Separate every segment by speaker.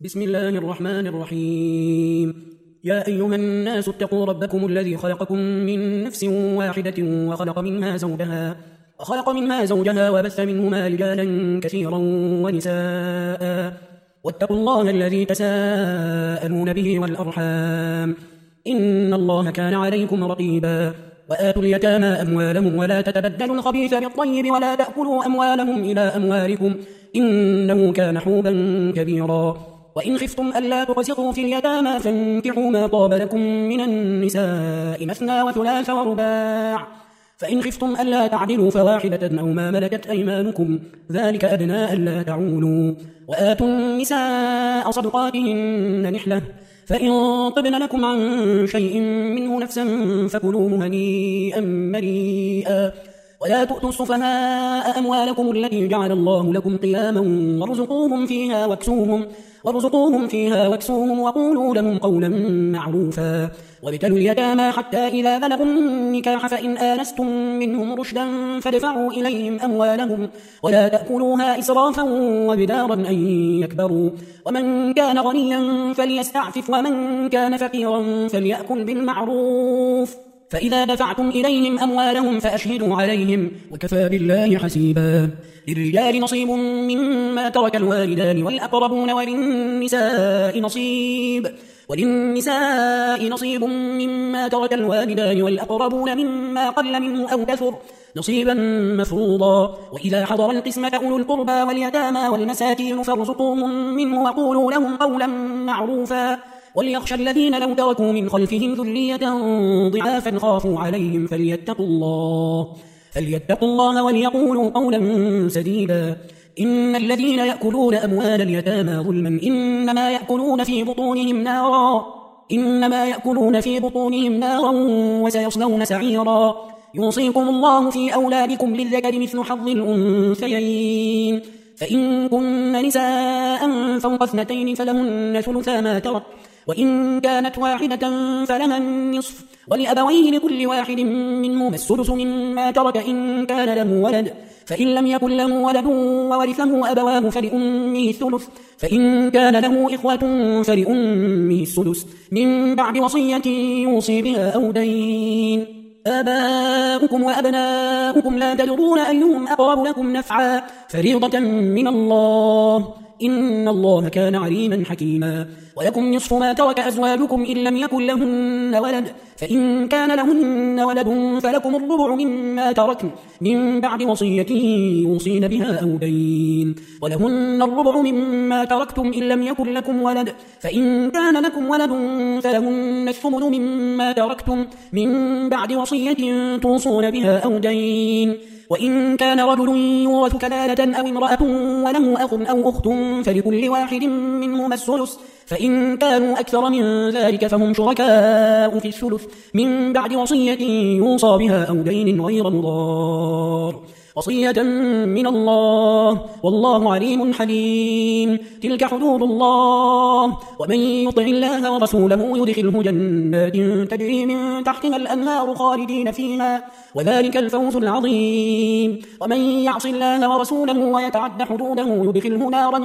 Speaker 1: بسم الله الرحمن الرحيم. يا أيها الناس اتقوا ربكم الذي خلقكم من نفس واحدة وخلق منها زوجها وبث منهما رجالا كثيرا ونساء، واتقوا الله الذي تساءلون به والأرحام إن الله كان عليكم رقيبا. وآتوا اليتامى أموالهم ولا تتبدلوا الخبيث بالطيب ولا تأكلوا أموالهم إلى أموالكم إنه كان حوبا كبيرا. وإن خفتم ألا تقسطوا في اليتامى فانكحوا ما طاب لكم من النساء مثنى وثلاث ورباع، فإن خفتم ألا تعدلوا فواحدة أو ما ملكت أيمانكم ذلك أدنى ألا تعولوا. وآتوا النساء صدقاتهن نحلة، فإن طبن لكم عن شيء منه نفسا فكلوه هنيئا مريئا. ولا تؤتوا السفهاء أموالكم التي جعل الله لكم قياما وارزقوهم فيها واكسوهم وقولوا لهم قولا معروفا. وابتلوا اليتامى حتى إذا بلغوا النكاح فإن آنستم منهم رشدا فادفعوا إليهم أموالهم ولا تأكلوها إسرافا وبدارا أن يكبروا. ومن كان غنيا فليستعفف ومن كان فقيرا فليأكل بالمعروف. فإذا دفعتم إليهم أموالهم فأشهدوا عليهم وكفى بالله حسيبا. للرجال نصيب مما ترك الوالدان والأقربون وللنساء نصيب مما ترك الوالدان والأقربون مما قل منه أو كثر نصيبا مفروضا. وإذا حضر القسمة أولو القربى واليتامى والمساكين فارزقوهم منه وقولوا لهم قولا معروفا. وليخشى الذين لو تركوا من خلفهم ذرية ضعافا خافوا عليهم فليتقوا الله وليقولوا قولا سديدا. إن الذين يأكلون أموال اليتامى ظلما إنما يأكلون في بطونهم نارا وسيصلون سعيرا. يوصيكم الله في أولادكم للذكر مثل حظ الأنثيين، فإن كن نساء فوق 2 فلهن ثلثا ما ترك، وإن كانت واحدة فلها النصف، ولأبويه لكل واحد منهما السدس مما ترك إن كان له ولد، فإن لم يكن له ولد وورثه أبواه فلأمه الثلث، فإن كان له إخوة فلأمه السدس من بعد وصية يوصي بها أو دين. آباؤكم وأبناؤكم لا تدرون أيهم أقرب لكم نفعا فريضة من الله إن الله كان عليما حكيما. ولكم نصف ما ترك أزواجكم إن لم يكن لهن ولد، فإن كان لهن ولد فلكم الربع مما تركن من بعد وصية يوصين بها أو دين. ولهن الربع مما تركتم إن لم يكن لكم ولد، فإن كان لكم ولد فلهن الثمن مما تركتم من بعد وصية توصون بها أو دين. وإن كان رجل يورث كلالة أو امرأة وله أخ أو أخت فلكل واحد منهما الثلث، فإن كانوا أكثر من ذلك فهم شركاء في الثلث من بعد وصية يوصى بها أو دين غير مضار، وصية من الله والله عليم حليم. تلك حدود الله، ومن يطع الله ورسوله يدخله جنات تجري من تحتها الأنهار خالدين فيها وذلك الفوز العظيم. ومن يعص الله ورسوله ويتعد حدوده يدخله نارا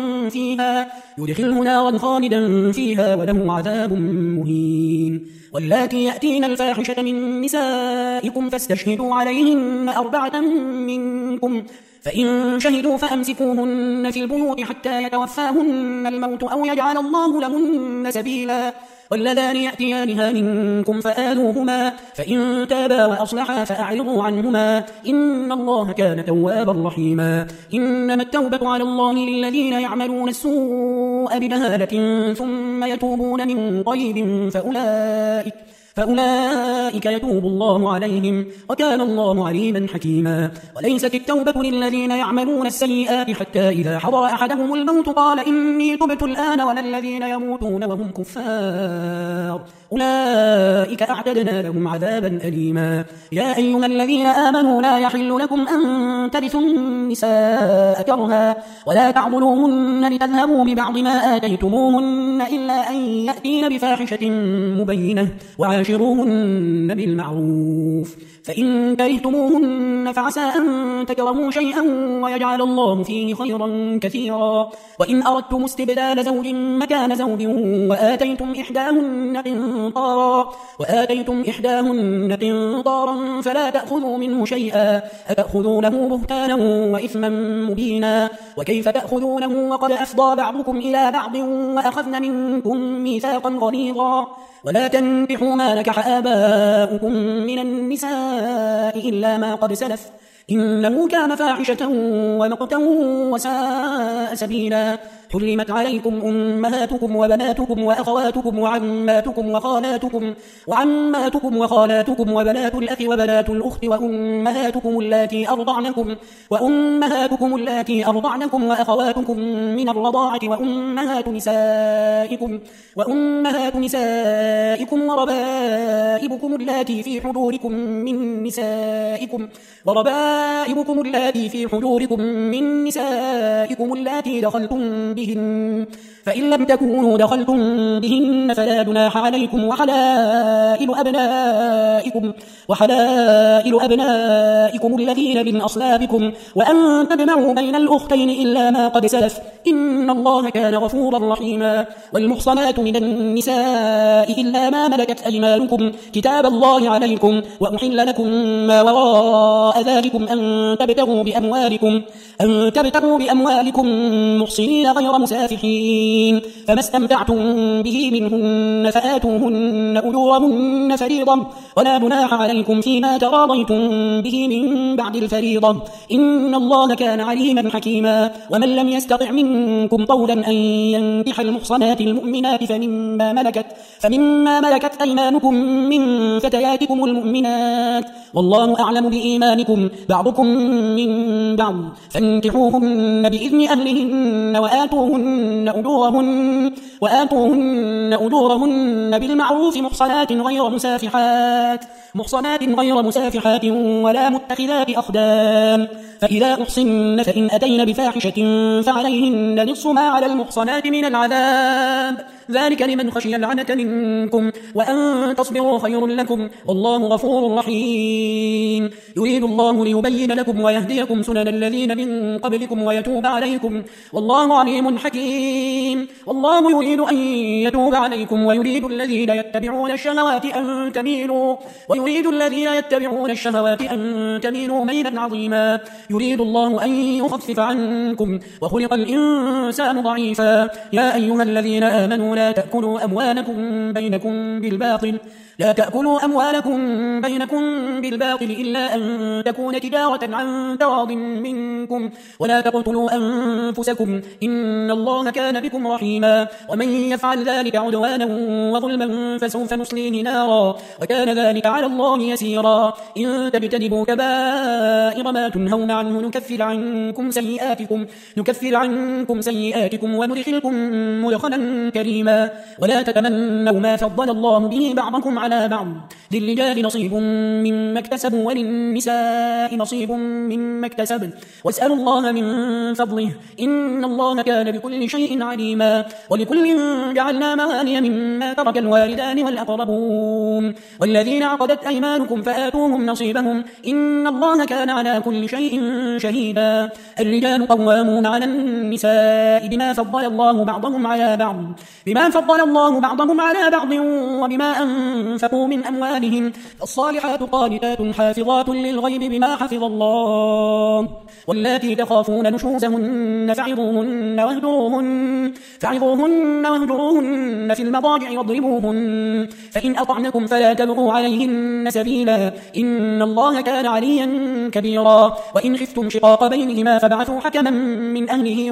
Speaker 1: خالدا فيها وله عذاب مهين. واللاتي يأتين الفاحشة من نسائكم فاستشهدوا عليهن 4 منكم، فإن شهدوا فأمسكوهن في البيوت حتى يتوفاهن الموت أو يجعل الله لهن سبيلا. واللذان يأتيانها منكم فآذوهما، فإن تابا وأصلحا فأعرضوا عنهما إن الله كان توابا رحيما. إنما التوبة على الله للذين يعملون السوء بجهالة ثم يتوبون من قريب فأولئك يتوب الله عليهم وكان الله عليما حكيما. وليست التوبة للذين يعملون السيئات حتى إذا حضر أحدهم الموت قال إني تبت الآن ولا الذين يموتون وهم كفار أولئك أعتدنا لهم عذابا أليما. يا أيها الذين آمنوا لا يحل لكم أن ترثوا النساء كرها ولا تعضلوهن لتذهبوا ببعض ما آتيتموهن إلا أن يأتين بفاحشة مبينة وعاشروهن بالمعروف فإن كرهتموهن فعسى أن تكرهوا شيئا ويجعل الله فيه خيرا كثيرا وإن أردتم استبدال زوج مكان زوج وآتيتم إحداهن قنطارا فلا تأخذوا منه شيئا أتأخذونه بهتانا وإثما مبينا وكيف تأخذونه وقد أفضى بعضكم إلى بعض وأخذن منكم ميثاقا غليظا ولا تنكحوا ما نكح آباؤكم من النساء إلا ما قد سلف إنه كان فاحشة ومقتا وساء سبيلا حرمت عليكم أمهاتكم وبناتكم وأخواتكم وعماتكم وخالاتكم وبنات الأخ وبنات الأخت وأمهاتكم اللاتي أرضعنكم وأخواتكم من الرضاعة وأمهات نسائكم وربائبكم اللاتي في حجوركم من نسائكم اللاتي دخلتم بهن فإن لم تكونوا دخلتم بهن فلا جناح عليكم وحلائل أبنائكم الذين من أصلابكم وأن تجمعوا بين الأختين إلا ما قد سلف إن الله كان غفورا رحيما والمحصنات من النساء إلا ما ملكت أيمانكم كتاب الله عليكم وأحل لكم ما وراء ذلكم أن تبتغوا بأموالكم محصنين غير مسافحين فما استمتعتم به منهن فآتوهن أجورهن فريضة ولا جناح عليكم فيما تراضيتم به من بعد الفريضة إن الله كان عليما حكيما ومن لم يستطع منكم طولا أن ينكح المحصنات المؤمنات فمما ملكت أيمانكم من فتياتكم المؤمنات والله أعلم بإيمانكم بعضكم من بعض فانكحوهن بإذن أهلهن وآتوهن أجورهن بالمعروف محصنات غير مسافحات ولا متخذات أخدان فإذا أحصن فإن أتين بفاحشة فعليهن نصف ما على المحصنات من العذاب ذلك لمن خشي العنة منكم وأن تصبروا خير لكم والله غفور رحيم يريد الله ليبين لكم ويهديكم سنن الذين من قبلكم ويتوب عليكم والله عليم حكيم والله يريد أن يتوب عليكم ويريد الذين يتبعون الشهوات أن تميلوا ميلا عظيما يريد الله أن يخفف عنكم وخلق الإنسان ضعيفا يا أيها الذين آمنوا لا تأكلوا أموالكم بينكم بالباطل إلا أن تكون تجارة عن تراض منكم ولا تقتلوا أنفسكم إن الله كان بكم رحيما ومن يفعل ذلك عدوانا وظلما فسوف نصليه نارا وكان ذلك على الله يسيرا إن تجتنبوا كبائر ما تنهون عنه نكفر عنكم سيئاتكم وندخلكم مدخلا كريما ولا تتمنوا ما فضل الله به بعضكم على بعض للرجال نصيب مما اكتسبوا وللنساء نصيب مما اكتسبن واسألوا الله من فضله إن الله كان بكل شيء عليما ولكل جعلنا موالي مما ترك الوالدان والأقربون والذين عقدت أيمانكم فآتوهم نصيبهم إن الله كان على كل شيء شهيدا الرجال قوامون على النساء بما فضل الله بعضهم على بعض وبما أنفقوا من أموالهم فالصالحات قانتات حافظات للغيب بما حفظ الله واللاتي تخافون نشوزهن فعظوهن واهجروهن في المضاجع واضربوهن فإن أطعنكم فلا تبغوا عليهن سبيلا إن الله كان عليا كبيرا وإن خفتم شقاق بينهما فابعثوا حكما من أهله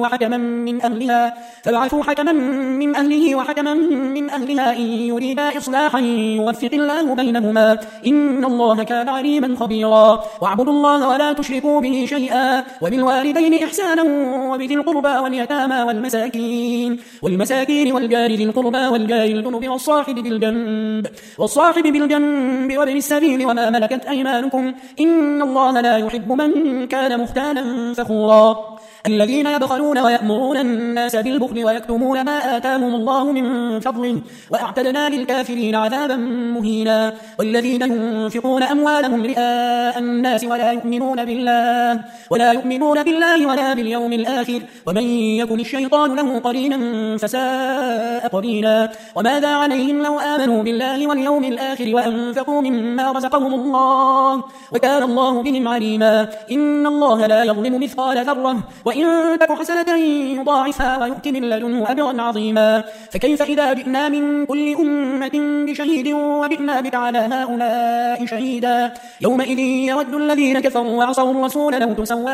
Speaker 1: وحكما من أهلها إن يريدا إصلاحا يوفق الله بينهما إن الله كان عليما خبيرا واعبدوا الله ولا تشركوا به شيئا وبالوالدين إحسانا وبذي القربى واليتامى والمساكين والجار ذي القربى والجار الجنب والصاحب بالجنب وابن السبيل وما ملكت أيمانكم إن الله لا يحب من كان مختالا فخورا الذين يبخلون ويأمرون الناس بالبخل ويكتمون ما آتاهم الله من فضله وأعتدنا للكافرين عذابا مهينا والذين ينفقون أموالهم رئاء الناس ولا يؤمنون بالله ولا باليوم الآخر ومن يكن الشيطان له قرينا فساء قرينا وماذا عليهم لو آمنوا بالله واليوم الآخر وأنفقوا مما رزقهم الله وكان الله بهم عليما إن الله لا يظلم مثقال ذرة وإن تك حسنة يضاعفها ويؤت من لدنه أجرا عظيما فكيف إذا جئنا من كل أمة بشهيد وجئنا بك على هؤلاء شهيدا يومئذ يود الذين كفروا وعصوا الرسول لو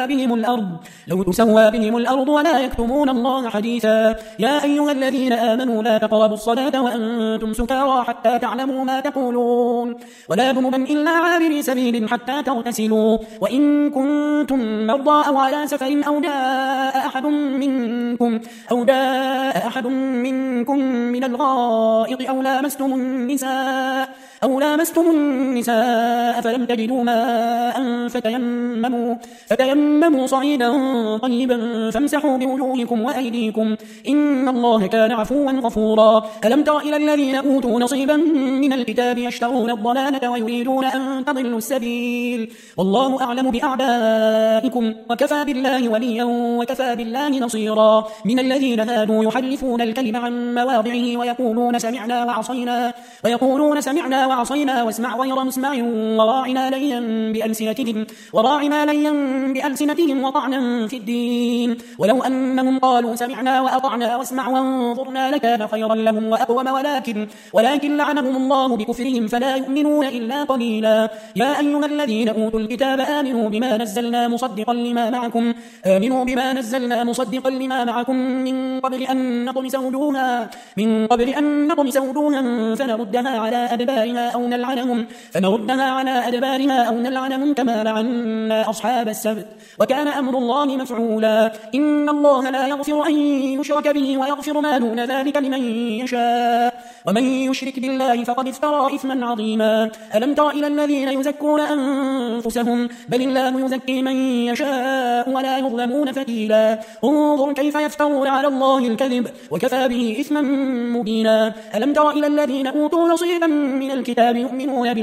Speaker 1: تسوى بهم الأرض ولا يكتمون الله حديثا يا أيها الذين آمنوا لا تقربوا الصلاة وأنتم سكارى حتى تعلموا ما تقولون ولا جنبا إلا عابري سبيل حتى تغتسلوا وإن كنتم مرضى أو على سفر أو جاء أحد منكم من الغائط أو لامستم النساء فلم تجدوا ماء فتيمموا صعيدا طيبا فامسحوا بوجوهكم وأيديكم إن الله كان عفوا غفورا ألم تر إلى الذين أوتوا نصيبا من الكتاب يشترون الضلالة ويريدون أن تضلوا السبيل والله أعلم بأعدائكم وكفى بالله وليا وكفى بالله نصيرا من الذين هادوا يحرفون الكلم عن مواضعه ويقولون سمعنا وعصينا واسمع غير مسمع وراعنا ليا بألسنتهم وطعنا في الدين ولو أنهم قالوا سمعنا وأطعنا واسمع وانظرنا لكان خيرا لهم وأقوم ولكن لعنهم الله بكفرهم فلا يؤمنون إلا قليلا يا أيها الذين أوتوا الكتاب آمنوا بما نزلنا مصدقا لما معكم من قبل أن نطمس وجوها فنردها على أدبارها أو نلعنهم كما لعنا أصحاب السبت وكان أمر الله مفعولا إن الله لا يغفر أن يشرك به ويغفر ما دون ذلك لمن يشاء ومن يشرك بالله فقد افترى إثما عظيما ألم تر إلى الذين يزكون أنفسهم بل الله يزكي من يشاء ولا يظلمون فتيلا انظر كيف يفترون على الله الكذب وكفى به إثما مبينا ألم تر إلى الذين أوتوا نصيبا من الكتاب يؤمنون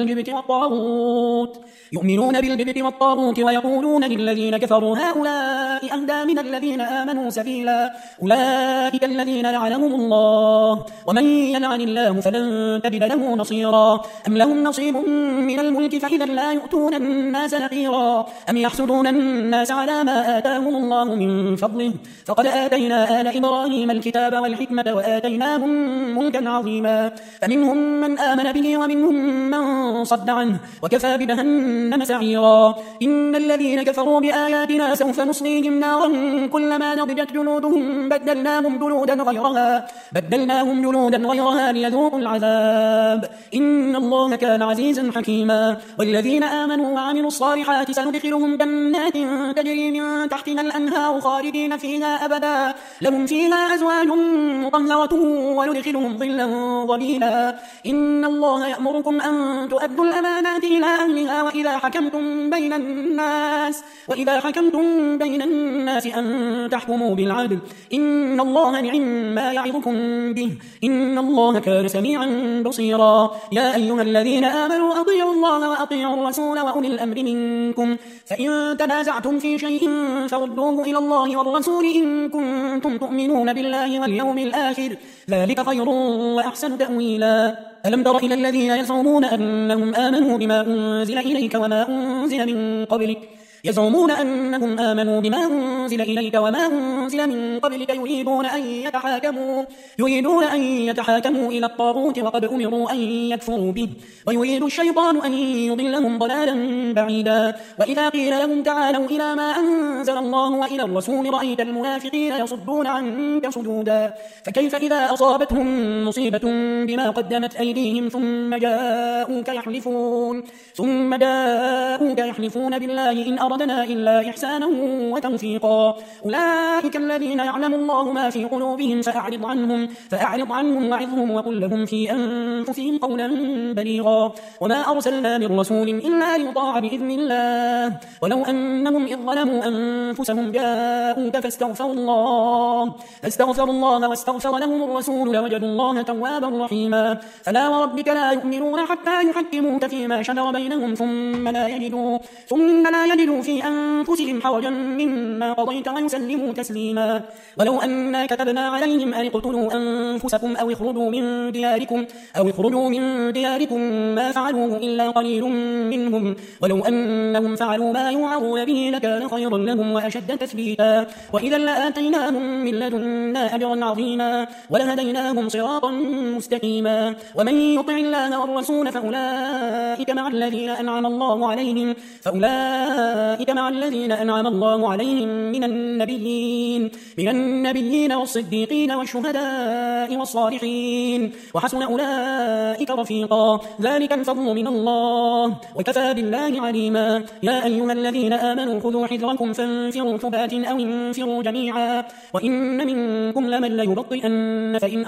Speaker 1: بالجبت والطاغوت ويقولون للذين كفروا هؤلاء أهدى من الذين آمنوا سبيلا أولئك الذين لعنهم الله ومن يلعن الله فلن تجد له نصيرا أم لهم نصيب من الملك فإذا لا يؤتون الناس نقيرا أم يحسدون الناس على ما آتاهم الله من فضله فقد آتينا آل إبراهيم الكتاب والحكمة وآتيناهم ملكا عظيما فمنهم من آمن به ومنهم من صد عنه وكفى بجهنم سعيرا إن الذين كفروا بآياتنا سوف نصليهم نارا كلما نضجت جلودهم بدلناهم جلودا غيرها ليذوقوا العذاب إن الله كان عزيزا حكيما والذين آمنوا وعملوا الصالحات سندخلهم جنات تجري من تحتها الأنهار خالدين فيها أبدا لهم فيها أزواج مطهرة وندخلهم ظلا ظليلا إن الله يأمركم أن تؤدوا الأمانات إلى أهلها وإذا حكمتم بين الناس أن تحكموا بالعدل إن الله نعم ما يعظكم به إن الله كان سميعا بصيرا يا أيها الذين آمنوا أطيعوا الله وأطيعوا الرسول وأولي الأمر منكم فإن تنازعتم في شيء فردوه إلى الله والرسول إن كنتم تؤمنون بالله واليوم الآخر ذلك خير وأحسن تأويلا ألم تر إلى الذين يزعمون أنهم آمنوا بما أنزل إليك وما أنزل من قبلك يزعمون أنهم آمنوا بما أنزل إليك وما أنزل من قبلك يريدون أن يتحاكموا إلى الطاغوت وقد أمروا أن يكفروا به ويريد الشيطان أن يضلهم ضلالا بعيدا وإذا قيل لهم تعالوا إلى ما أنزل الله وإلى الرسول رأيت المنافقين يصدون عنك صدودا فكيف إذا أصابتهم مصيبة بما قدمت أيديهم ثم جاءوك يحلفون بالله إن أردنا إلا إحسانا وتوفيقا. أولئك الذين يعلم الله ما في قلوبهم فأعرض عنهم وعظهم وقل لهم في أنفسهم قولا بليغا. وما أرسلنا من رسول إلا ليطاع بإذن الله ولو أنهم إذ ظلموا أنفسهم جاءوك فاستغفروا الله واستغفر لهم الرسول لوجدوا الله توابا رحيما. فلا وربك لا يؤمنون حتى يحكموك فيما شجر بينهم ثم لا يجدوا في أنفسهم حرجا مما قضيت ويسلموا تسليما. ولو أنا كتبنا عليهم أن اقتلوا أنفسكم أو اخرجوا من دياركم ما فعلوه إلا قليل منهم ولو أنهم فعلوا ما يوعظون به لكان خيرا لهم وأشد تثبيتا. وإذا لآتيناهم من لدنا أجرا عظيما ولهديناهم صراطا مستقيما. ومن يطع الله والرسول فأولئك مع الذين أنعم الله عليهم من النبيين والصديقين والشهداء والصالحين وحسن أولئك رفيقا. ذلك الفضل من الله وكفى بالله عليما. يا أيها الذين آمنوا خذوا حذركم فانفروا ثبات أو انفروا جميعا. وإن منكم لمن ليبطئن فإن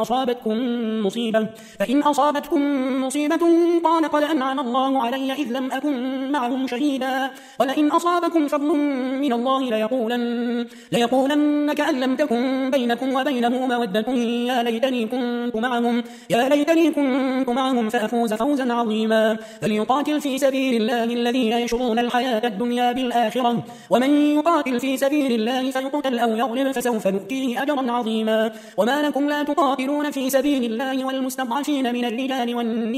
Speaker 1: أصابتكم مصيبة قال قد أنعم الله علي إذ لم أكن معهم شهيدا ولئن أصابكم فضل من الله ليقولن كأن لم تكن بينكم وبينه مودة يا ليتني كنت معهم فأفوز فوزا عظيما. فليقاتل في سبيل الله الذين يشرون الحياة الدنيا بالآخرة ومن يقاتل في سبيل الله فيقتل أو يغلب فسوف نؤتيه أجرا عظيما. وما لكم لا تقاتلون في سبيل الله والمستضعفين من الرجال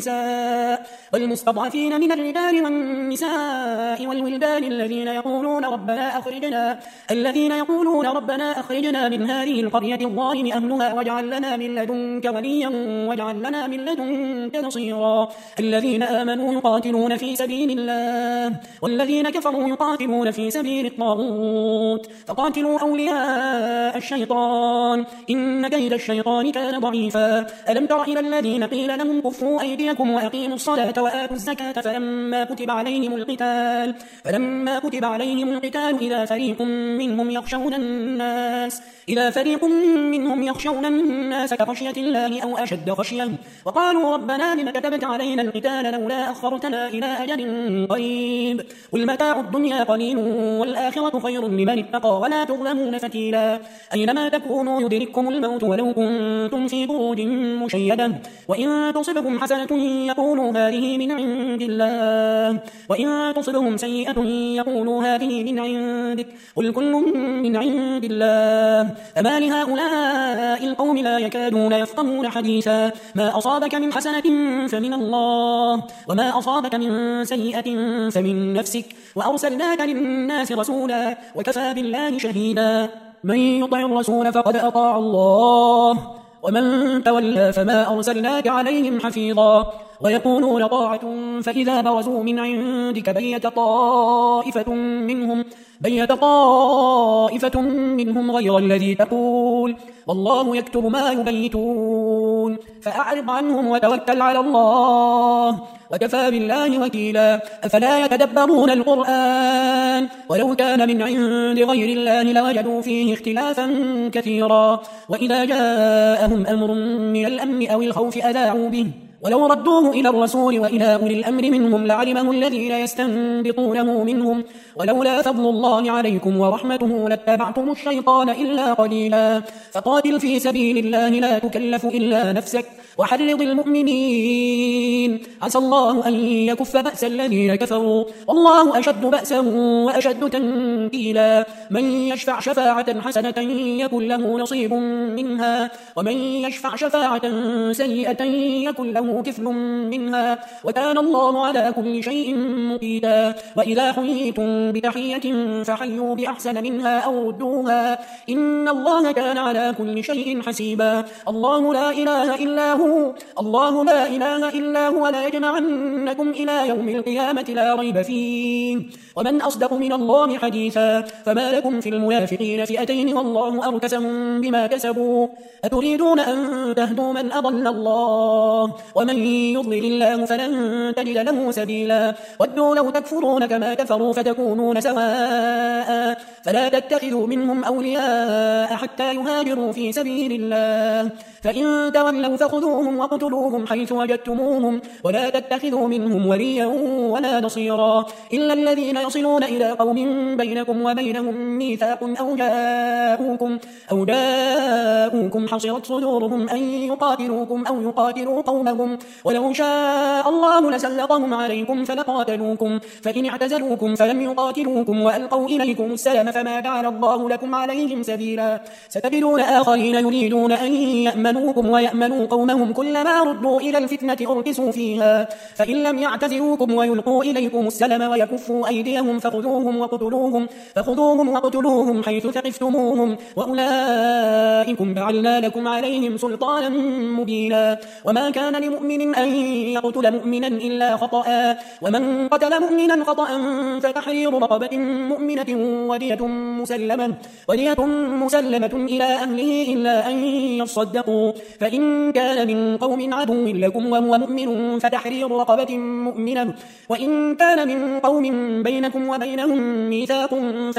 Speaker 1: والنساء والولدان الذين يقولون ربنا أخرجنا من هذه القرية الظالم أهلها واجعل لنا من لدنك وليا واجعل لنا من لدنك نصيرا. الذين آمنوا يقاتلون في سبيل الله والذين كفروا يقاتلون في سبيل الطاغوت فقاتلوا أولياء الشيطان إن كيد الشيطان كان ضعيفا. ألم تر إلى الذين قيل لهم كفوا أيديكم وأقيموا الصلاة وآتوا الزكاة فلما كتب عليهم القتال إذا فريق منهم يخشون الناس كخشية الله أو أشد خشية وقالوا ربنا لم كتبت علينا القتال لولا أخرتنا إلى أجل قريب قل متاع الدنيا قليل والآخرة خير لمن اتقى ولا تظلمون فتيلا. أينما تكونوا يدرككم الموت ولو كنتم في بروج مشيدة وإن تصبكم حسنة يقولوا هذه من عند الله وإن تصبهم سيئة يقولوا هذه من عندك قل كل من عند الله. فما لهؤلاء القوم لا يكادون يفقهون حديثا. ما أصابك من حسنة فمن الله وما أصابك من سيئة فمن نفسك وأرسلناك للناس رسولا وكفى بالله شهيدا. من يطع الرسول فقد أطاع الله ومن تولى فما أرسلناك عليهم حفيظا. ويقولون طاعة فإذا برزوا من عندك بيت طائفة منهم غير الذي تقول والله يكتب ما يبيتون فأعرض عنهم وتوكل على الله وكفى بالله وكيلا. أفلا يتدبرون القرآن ولو كان من عند غير الله لوجدوا فيه اختلافا كثيرا. وإذا جاءهم أمر من الأمن أو الخوف أذاعوا به ولو ردوه إلى الرسول وإلى أولي الأمر منهم لعلمه الذين يستنبطونه منهم ولولا فضل الله عليكم ورحمته لاتبعتم الشيطان إلا قليلا. فقاتل في سبيل الله لا تكلف إلا نفسك وحرض المؤمنين عسى الله أن يكف بأس الذين كفروا والله أشد بأسا وأشد تنكيلا. من يشفع شفاعة حسنة يكن له نصيب منها ومن يشفع شفاعة سيئة يكن له كفل منها وكان الله على كل شيء مقيتا. وإذا حييتم بتحية فحيوا بأحسن منها أو ردوها إن الله كان على كل شيء حسيبا. الله لا إله إلا هو لا يجمعنكم إلى يوم القيامة لا ريب فيه ومن أصدق من الله حديثا. فما لكم في المنافقين فئتين والله أركسهم بما كسبوا أتريدون أن تهدوا من أضل الله ومن يضلل الله فلن تجد له سبيلا ودوا لو تكفرون كما كفروا فتكونون سواء فلا تتخذوا منهم أولياء حتى يهاجروا في سبيل الله فإن تولوا فخذوهم وقتلوهم حيث وجدتموهم ولا تتخذوا منهم وليا ولا نصيرا إلا الذين يصلون إلى قوم بينكم وبينهم ميثاق أو جاءوكم حصرت صدورهم أن يقاتلوكم أو يقاتلوا قومهم ولو شاء الله لسلطهم عليكم فلقاتلوكم فإن اعتزلوكم فلم يقاتلوكم وألقوا إليكم السلام فما جعل الله لكم عليهم سبيلا ستجدون آخرين يريدون أن يأمنوكم ويأمنوا قومهم كلما ردوا إلى الفتنة أركسوا فيها فإن لم يعتزلوكم ويلقوا إليكم السلام ويكفوا أيديهم فخذوهم وقتلوهم حيث ثقفتموهم وأولئكم جعلنا لكم عليهم سلطانا مبينا وما كان لمؤمن أن يقتل مؤمنا إلا خطأ ومن قتل مؤمنا خطأ فتحرير رقبة مؤمنة ودية مسلمة إلى أهله إلا أن يصدقوا فإن كان من قوم عدو لكم وهو مؤمن فتحرير رقبة مؤمنة وإن كان من قوم بينكم وبينهم ميثاق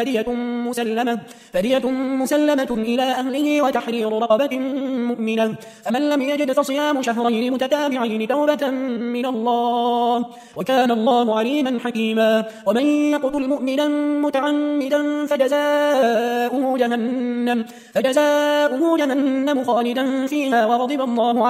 Speaker 1: فدية مسلمة إلى أهله وتحرير رقبة مؤمنة فمن لم يجد فصيام شهرين متتابعين توبة من الله وكان الله عليما حكيما ومن يقتل مؤمنا متعمدا فجزاؤه جهنم خالدا فيها وغضب الله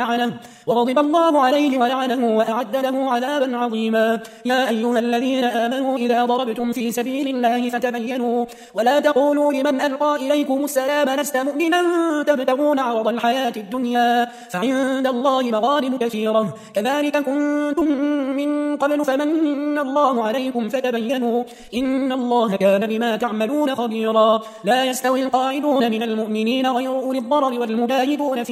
Speaker 1: عليه ولعنه وأعد له عذابا عظيما يا أيها الذين آمنوا إذا ضربتم في سبيل الله فتبينوا ولا تقولوا لمن ألقى إليكم السلام لست مؤمنا تبتغون عرض الحياة الدنيا فعند الله مغانم كثيرة كذلك كنتم من قبل فمن الله عليكم فتبينوا إن الله كان بما تعملون خبيرا لا يستوي القاعدون من المؤمنين غير أولي الضرر والمجاهدون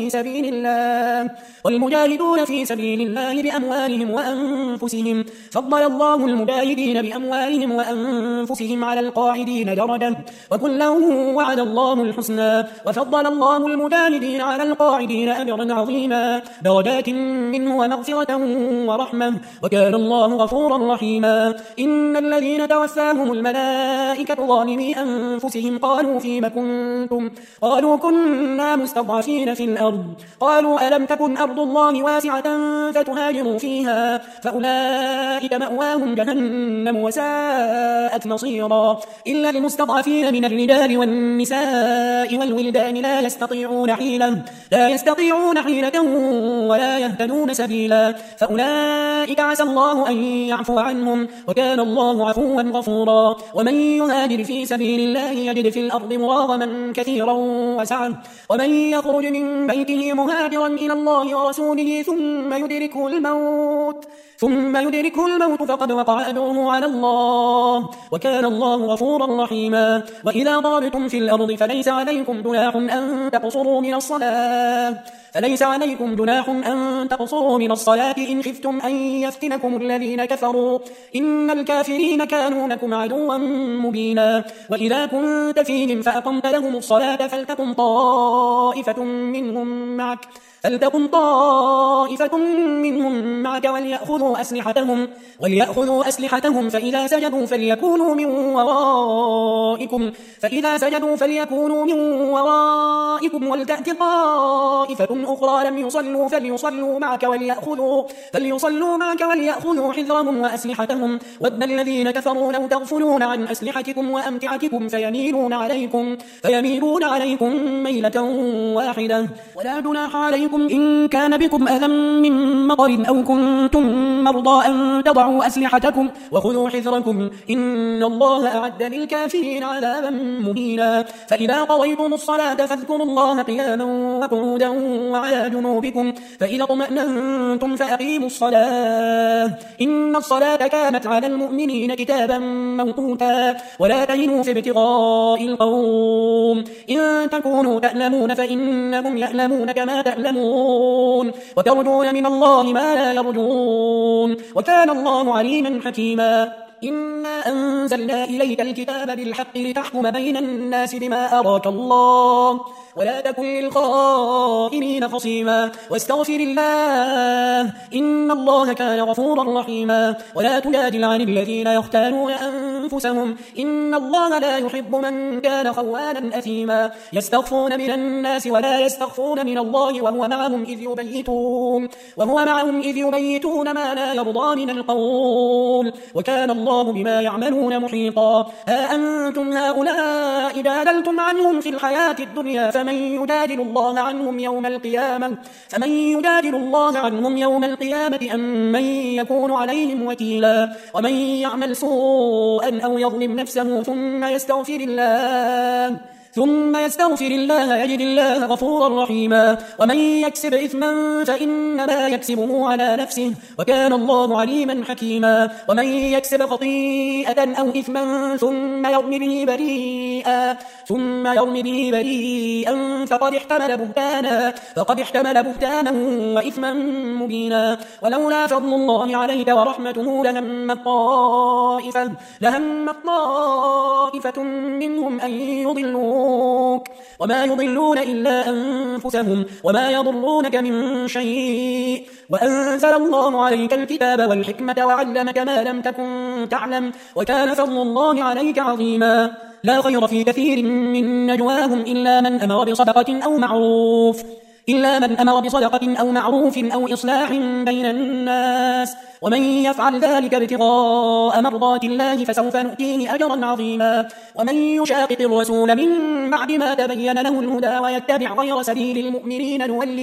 Speaker 1: في سبيل الله بأموالهم وأنفسهم فضل الله المجاهدين بأموالهم وأنفسهم على القاعدين درجة وكلا وعد الله الحسنى وفضل الله المجاهدين على القاعدين أجرا عظيما درجات منه ومغفرة ورحمة وكان الله غفورا رحيما إن الذين توفاهم الملائكة ظالمي أنفسهم قالوا فيما كنتم قالوا كنا مستضعفين في الأرض قالوا ألم تكن أرض الله واسعة فتهاجروا فيها فأولئك مأواهم جهنم وساءت مصيرا إلا المستضعفين من الرجال والنساء والولدان لا يستطيعون حيلة ولا يهتدون سبيلا فأولئك عسى الله أن يعفو عنهم وكان الله عفوا غفورا ومن يهاجر في سبيل الله يجد في الأرض مراغما كثيرا وسعة ومن يخرج من بيته مهاجرا إلى الله ورسوله ثم يدركه الموت فقد وقع أجره على الله وكان الله غفورا رحيما وإذا ضربتم في الأرض فليس عليكم جناح أن تقصروا من الصلاة إن خفتم أن يفتنكم الذين كفروا إن الكافرين كانوا لكم عدوا مبينا وإذا كنت فيهم فأقمت لهم الصلاة فلتقم طائفة منهم معك وليأخذوا أسلحتهم فإذا سجدوا فليكونوا من ورائكم ولتأت طائفة أخرى لم يصلوا فليصلوا معك وليأخذوا حذرهم وأسلحتهم ود الذين كفروا لو تغفلون عن أسلحتكم وأمتعتكم فيميلون عليكم ميلة واحدة ولا جناح عليكم إن كان بكم أذى من مطر أو كنتم مرضى أن تضعوا أسلحتكم وخذوا حذركم إن الله أعد للكافرين عذابا مهينا فإذا قضيتم الصلاة فاذكروا الله قياما وقعودا وعلى جنوبكم فإذا اطمأننتم فأقيموا الصلاة إن الصلاة كانت على المؤمنين كتابا موقوتا ولا تهنوا في ابتغاء القوم إن تكونوا تألمون فإنهم يألمون كما تألمون وترجون من الله ما لا يرجون وكان الله عليما حكيما إنا أنزلنا إليك الكتاب بالحق لتحكم بين الناس بما أراك الله ولا تكن للخائنين خصيما واستغفر الله إن الله كان غفورا رحيما ولا تجادل عن الذين يختانون أنفسهم إن الله لا يحب من كان خوانا أثيما يستخفون من الناس ولا يستخفون من الله وهو معهم إذ يبيتون ما لا يرضى من القول وكان الله بما يعملون محيطا ها أنتم هؤلاء جادلتم عنهم في الحياة الدنيا فمن يجادل الله عنهم يوم القيامة أم من يكون عليهم وكيلا ومن يعمل سوءا أو يظلم نفسه ثم يستغفر الله يجد الله غفورا رحيما ومن يكسب إثما فإنما يكسبه على نفسه وكان الله عليما حكيما ومن يكسب خطيئة أو إثما ثم يرمي به بريئا فقد احتمل بهتانا وإثما مبينا ولولا فضل الله عليك ورحمته لهمت طائفة منهم أن يضلوك وما يضلون إلا أنفسهم وما يضرونك من شيء وأنزل الله عليك الكتاب والحكمة وعلمك ما لم تكن تعلم وكان فضل الله عليك عظيما لا خير في كثير من نجواهم إلا من أمر بصدقة أو معروف أو إصلاح بين الناس ومن يفعل ذلك ابتغاء مرضات الله فسوف نؤتيه أجرا عظيما ومن يشاقق الرسول من بعد ما تبين له الهدى ويتبع غير سبيل المؤمنين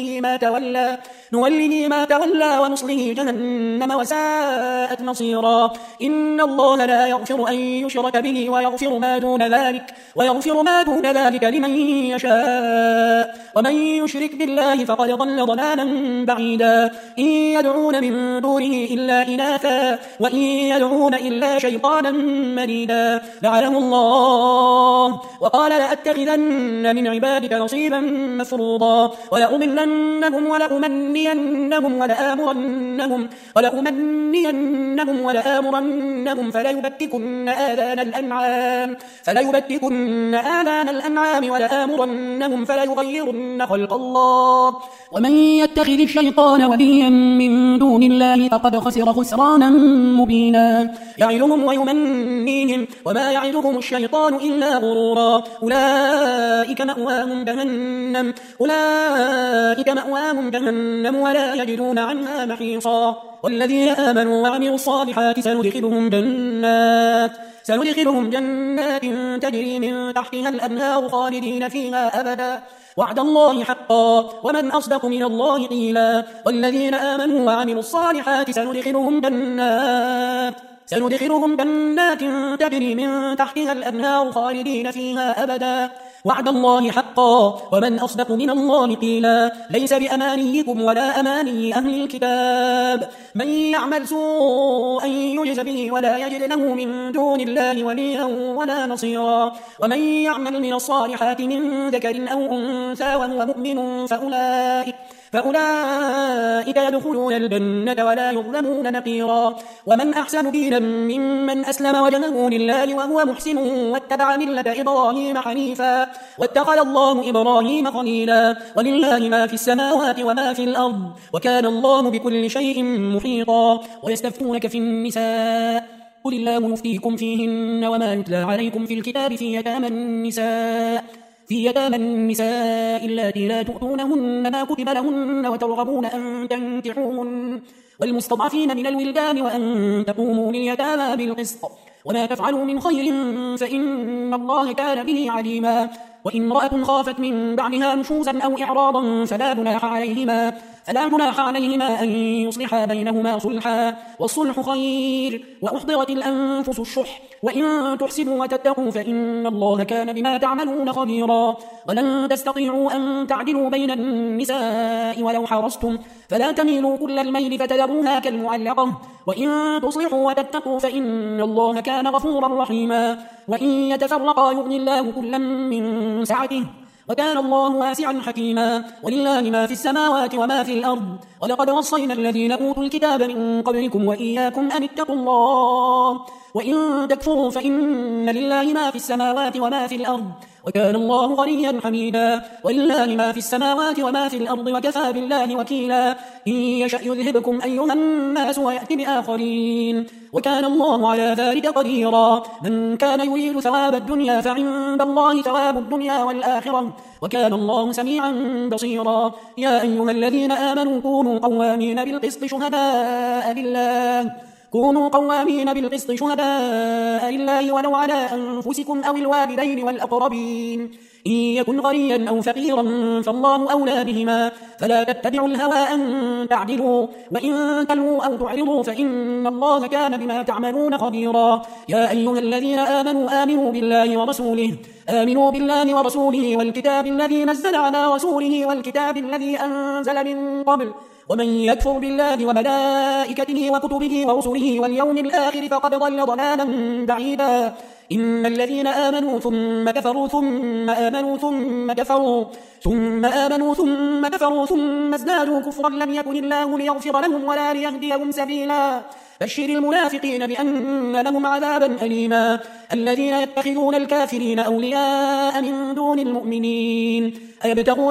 Speaker 1: نوله ما تولى ونصله جهنم وساءت مصيرا إن الله لا يغفر أن يشرك به ويغفر ما دون ذلك لمن يشاء ومن يشرك بالله فقد ضل ضلالا بعيدا إن يدعون من دونه إلا إناثا وإن يدعون إلا شيطانا مريدا لعنه الله وقال لأتخذن من عبادك نصيبا مفروضا ولأضلنهم ولآمرنهم فليبتكن آذان الأنعام ولآمرنهم فليغيرن خلق الله ومن يتخذ الشيطان وليا من دون الله فقد خسر خسرانا مبينا يعظهم ويمنيهم وما يعظهم الشيطان إلا غرورا أولئك مأواهم جهنم ولا يجدون عنها محيصا والذين آمنوا وعملوا الصالحات سندخلهم جنات تجري من تحتها الأنهار خالدين فيها أبدا وعد الله حقا ومن أصدق من الله قيلا والذين آمنوا وعملوا الصالحات سندخلهم جنات تجري من تحتها الأنهار خالدين فيها أبدا وعد الله حقا ومن أصدق من الله قيلا ليس بأمانيكم ولا أماني أهل الكتاب من يعمل سوءا يجز به ولا يجد له من دون الله وليا ولا نصيرا ومن يعمل من الصالحات من ذكر أو أنثى وهو مؤمن فأولئك يدخلون الجنة ولا يظلمون نقيرا ومن أحسن دينا ممن أسلم وجهه لله وهو محسن واتبع ملة إبراهيم حنيفا واتخذ الله إبراهيم خليلا ولله ما في السماوات وما في الأرض وكان الله بكل شيء محيطا ويستفتونك في النساء قل الله يفتيكم فيهن وما يتلى عليكم في الكتاب في يتامى النساء اللاتي لا تؤتونهن ما كتب لهن وترغبون أن تنكحوهن والمستضعفين من الولدان وأن تقوموا لليتامى بالقسط وما تفعلوا من خير فإن الله كان به عليما وإن امرأة خافت من بعدها نشوزا أو إعراضا فلا جناح عليهما أن يصلحا بينهما صلحا والصلح خير وأحضرت الأنفس الشح وإن تحسنوا وتتقوا فإن الله كان بما تعملون خبيرا ولن تستطيعوا أن تعدلوا بين النساء ولو حرصتم فلا تميلوا كل الميل فتذروها كالمعلقة وإن تصلحوا وتتقوا فإن الله كان غفورا رحيما وإن يتفرقا يغني الله كلا من سعته وكان الله واسعا حكيما ولله ما في السماوات وما في الأرض ولقد وصينا الذين أوتوا الكتاب من قبلكم وإياكم أن اتقوا الله وإن تكفروا فإن لله ما في السماوات وما في الأرض وكان الله غنيا حميدا ولله ما في السماوات وما في الأرض وكفى بالله وكيلا إن يشأ يذهبكم أيها الناس ويأتي بآخرين وكان الله على ذلك قديرا من كان يريد ثواب الدنيا فعند الله ثواب الدنيا والآخرة وكان الله سميعا بصيرا يا أيها الذين آمنوا كونوا قوامين بالقسط شهداء لله ولو على أنفسكم أو الوالدين والأقربين إن يكن غنيا أو فقيرا فالله أولى بهما فلا تتبعوا الهوى أن تعدلوا وإن تلووا أو تعرضوا فإن الله كان بما تعملون خبيرا يا أيها الذين آمنوا آمنوا بالله ورسوله والكتاب الذي نزل على رسوله والكتاب الذي أنزل من قبل ومن يكفر بالله وملائكته وكتبه ورسله واليوم الآخر فقد ضل ضلالا بعيدا إن الذين آمنوا ثم كفروا ثم آمنوا ثم كفروا ثم ازدادوا كفرا لم يكن الله ليغفر لهم ولا ليهديهم سبيلا بشر المنافقين بأن لهم عذابا أليما الذين يتخذون الكافرين أولياء من دون المؤمنين أيبتغون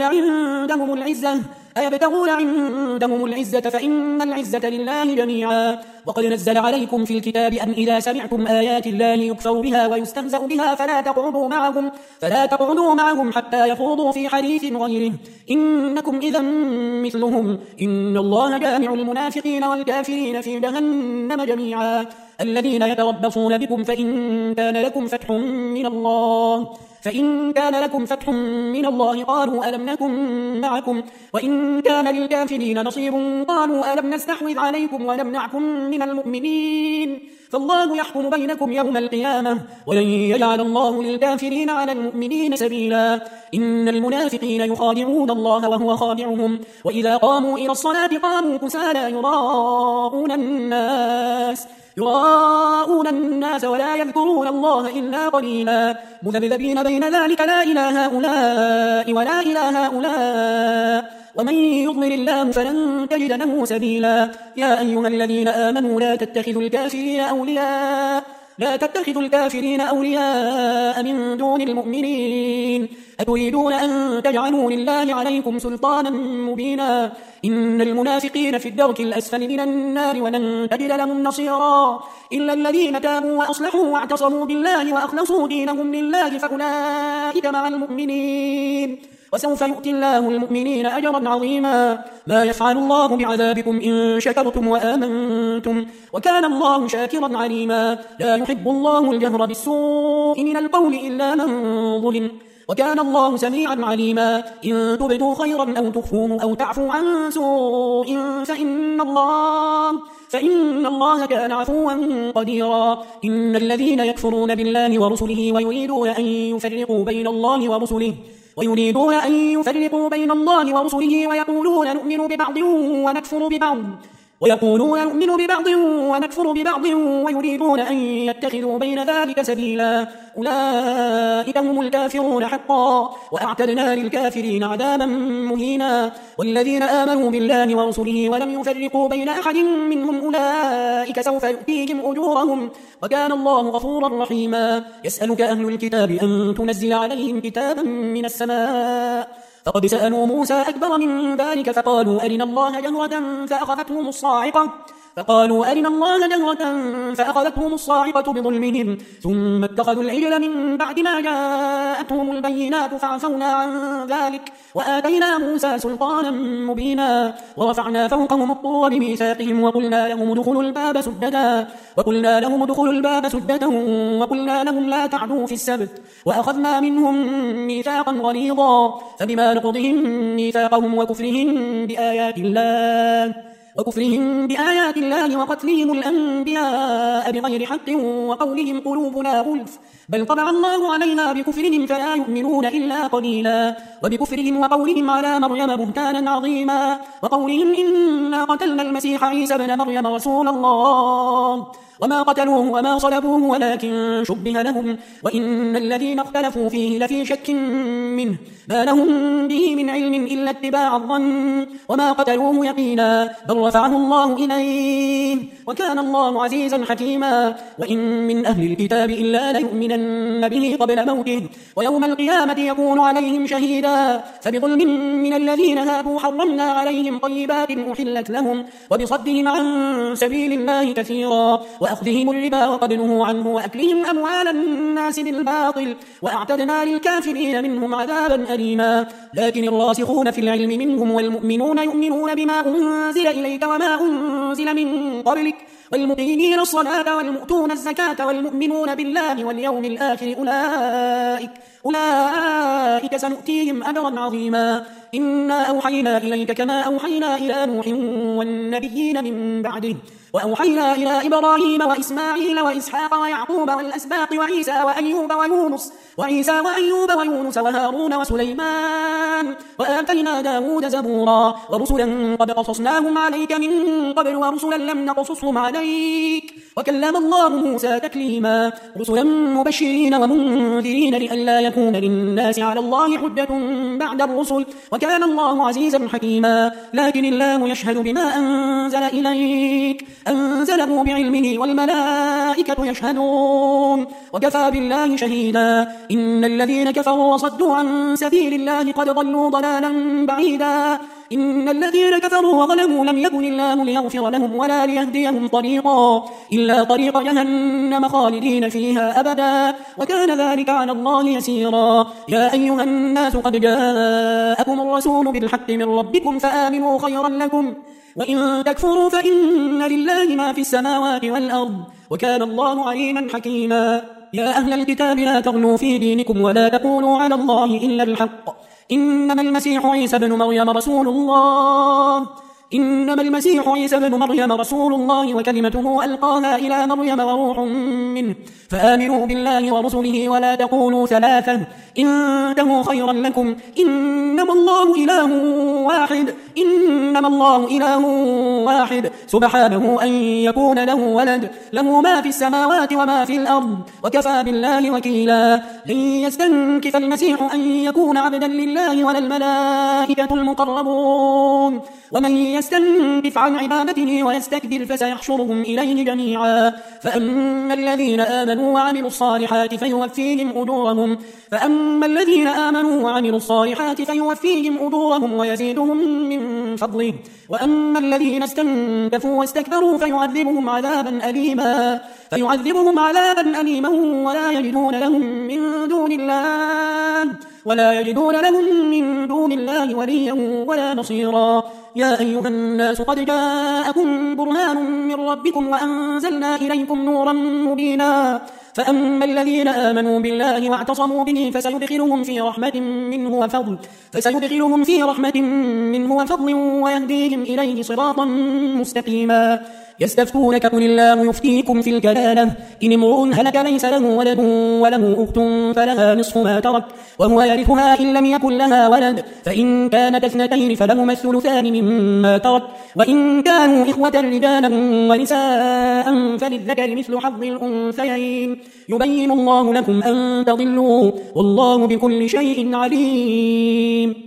Speaker 1: عندهم العزة فإن العزة لله جميعا وقد نزل عليكم في الكتاب أن إذا سمعتم آيات الله يكفر بها ويستهزأ بها فلا تقعدوا معهم حتى يخوضوا في حديث غيره إنكم إذا مثلهم إن الله جامع المنافقين والكافرين في جهنم جميعا الذين يتربصون بكم فإن كان لكم فتح من الله قالوا ألم نكن معكم وإن كان للكافرين نصيب قالوا ألم نستحوذ عليكم ونمنعكم من المؤمنين فالله يحكم بينكم يوم القيامة ولن يجعل الله للكافرين على المؤمنين سبيلا إن المنافقين يخادعون الله وهو خادعهم وإذا قاموا إلى الصلاة قاموا كسالى يراءون الناس ولا يذكرون الله إلا قليلا مذبذبين بين ذلك لا إله هؤلاء ولا إله هؤلاء ومن يضلل الله فلن تجد له سبيلا يا أيها الذين آمنوا لا تتخذوا الكافرين أولياء من دون المؤمنين أتريدون أن تجعلوا لله عليكم سلطانا مبينا إن المنافقين في الدرك الأسفل من النار ولن تجد لهم نصيرا إلا الذين تابوا وأصلحوا واعتصموا بالله وأخلصوا دينهم لله فأولئك مع المؤمنين وسوف يؤتي الله المؤمنين أجرا عظيما ما يفعل الله بعذابكم إن شكرتم وآمنتم وكان الله شاكرا عليما لا يحب الله الجهر بالسوء من القول إلا من ظلم وكان الله سميعا عليما إن تبدوا خيرا أو تخفوه أو تعفوا عن سوء فإن الله كان عفوا قديرا إن الذين يكفرون بالله ورسله ويريدون أن يفرقوا بين الله ورسله ويقولون نؤمن ببعض ونكفر ببعض ويريدون أن يتخذوا بين ذلك سبيلا أولئك هم الكافرون حقا وأعتدنا للكافرين عذابا مهينا والذين آمنوا بالله ورسله ولم يفرقوا بين أحد منهم أولئك سوف يؤتيهم أجورهم وكان الله غفورا رحيما يسألك أهل الكتاب أن تنزل عليهم كتابا من السماء فقد سألوا موسى أكبر من ذلك فقالوا أرنا الله جهرة فأخذتهم الصاعقة بظلمهم ثم اتخذوا العجل من بعد ما جاءتهم البينات فعفونا عن ذلك وآتينا موسى سلطانا مبينا ورفعنا فوقهم الطور بميثاقهم وقلنا لهم ادخلوا الباب سددا وقلنا لهم لا تعدوا في السبت وأخذنا منهم ميثاقا غليظا فبما نقضهم ميثاقهم وكفرهم بآيات الله وقتلهم الأنبياء بغير حق وقولهم قلوبنا غلف بل طبع الله عليها بكفرهم فلا يؤمنون إلا قليلا وبكفرهم وقولهم على مريم بهتانا عظيما وقولهم إنا قتلنا المسيح عيسى ابن مريم رسول الله وما قتلوه وما صلبوه ولكن شبه لهم وإن الذين اختلفوا فيه لفي شك منه ما لهم به من علم إلا اتباع الظن وما قتلوه يقينا بل رفعه الله إليه وكان الله عزيزا حكيما وإن من أهل الكتاب إلا ليؤمنن به قبل موته ويوم القيامة يكون عليهم شهيدا فبظلم من الذين هادوا حرمنا عليهم طيبات أحلت لهم وبصدهم عن سبيل الله كثيرا وأخذهم الربا وقد نهوا عنه وأكلهم أموال الناس بالباطل وأعتدنا للكافرين منهم عذابا أليما لكن الراسخون في العلم منهم والمؤمنون يؤمنون بما أنزل إليك وما أنزل من قبلك والمقيمين الصلاة والمؤتون الزكاة والمؤمنون بالله واليوم الآخر أولئك سنؤتيهم أجرا عظيما إنا أوحينا إليك كما أوحينا إلى نوح والنبيين من بعده وأوحينا إلى إبراهيم وإسماعيل وإسحاق ويعقوب والأسباط وعيسى وأيوب ويونس وهارون وسليمان وآتينا داود زبورا ورسلا قد قصصناهم عليك من قبل ورسلا لم نقصصهم عليك وكلم الله موسى تكليما رسلا مبشرين ومنذرين لئلا يكون للناس على الله حجة بعد الرسل وكان الله عزيزا حكيما لكن الله يشهد بما أنزل إليك أنزله بعلمه والملائكة يشهدون وكفى بالله شهيدا إن الذين كفروا وصدوا عن سبيل الله قد ضلوا ضلالا بعيدا إن الذين كفروا وظلموا لم يكن الله ليغفر لهم ولا ليهديهم طريقا إلا طريق جهنم خالدين فيها أبدا وكان ذلك على الله يسيرا يا أيها الناس قد جاءكم الرسول بالحق من ربكم فآمنوا خيرا لكم وإن تكفروا فإن لله ما في السماوات والأرض وكان الله عليما حكيما يا أهل الكتاب لا تغلوا في دينكم ولا تقولوا على الله إلا الحق إنما المسيح عيسى بن مريم رسول الله وكلمته ألقاها إلى مريم وروح منه فآمنوا بالله ورسله ولا تقولوا ثلاثة انتهوا خيرا لكم إنما الله إله واحد سبحانه أن يكون له ولد له ما في السماوات وما في الأرض وكفى بالله وكيلا لن يستنكف المسيح أن يكون عبدا لله ولا الملائكة المقربون ومن يستنكف عن عبادته ويستكبر فسيحشرهم إليه جميعا فأما الذين آمنوا وعملوا الصالحات فيوفيهم أجورهم ويزيدهم من فضله وأما الذين استنكفوا واستكبروا فيعذبهم عذابا أليما ولا يجدون لهم من دون الله وليا ولا نصيرا يا أيها الناس قد جاءكم برهان من ربكم وأنزلنا إليكم نورا مبينا فأما الذين آمنوا بالله واعتصموا به فسيدخلهم في رحمة منه وفضل ويهديهم إليه صراطا مستقيما يستفتونك قل الله يفتيكم في الكلالة إن امرؤ هلك ليس له ولد وله أخت فلها نصف ما ترك وهو يرثها إن لم يكن لها ولد فإن كانت اثنتين فلهما الثلثان مما ترك وإن كانوا إخوة رجالا ونساء فللذكر مثل حظ الأنثيين يبين الله لكم أن تضلوا والله بكل شيء عليم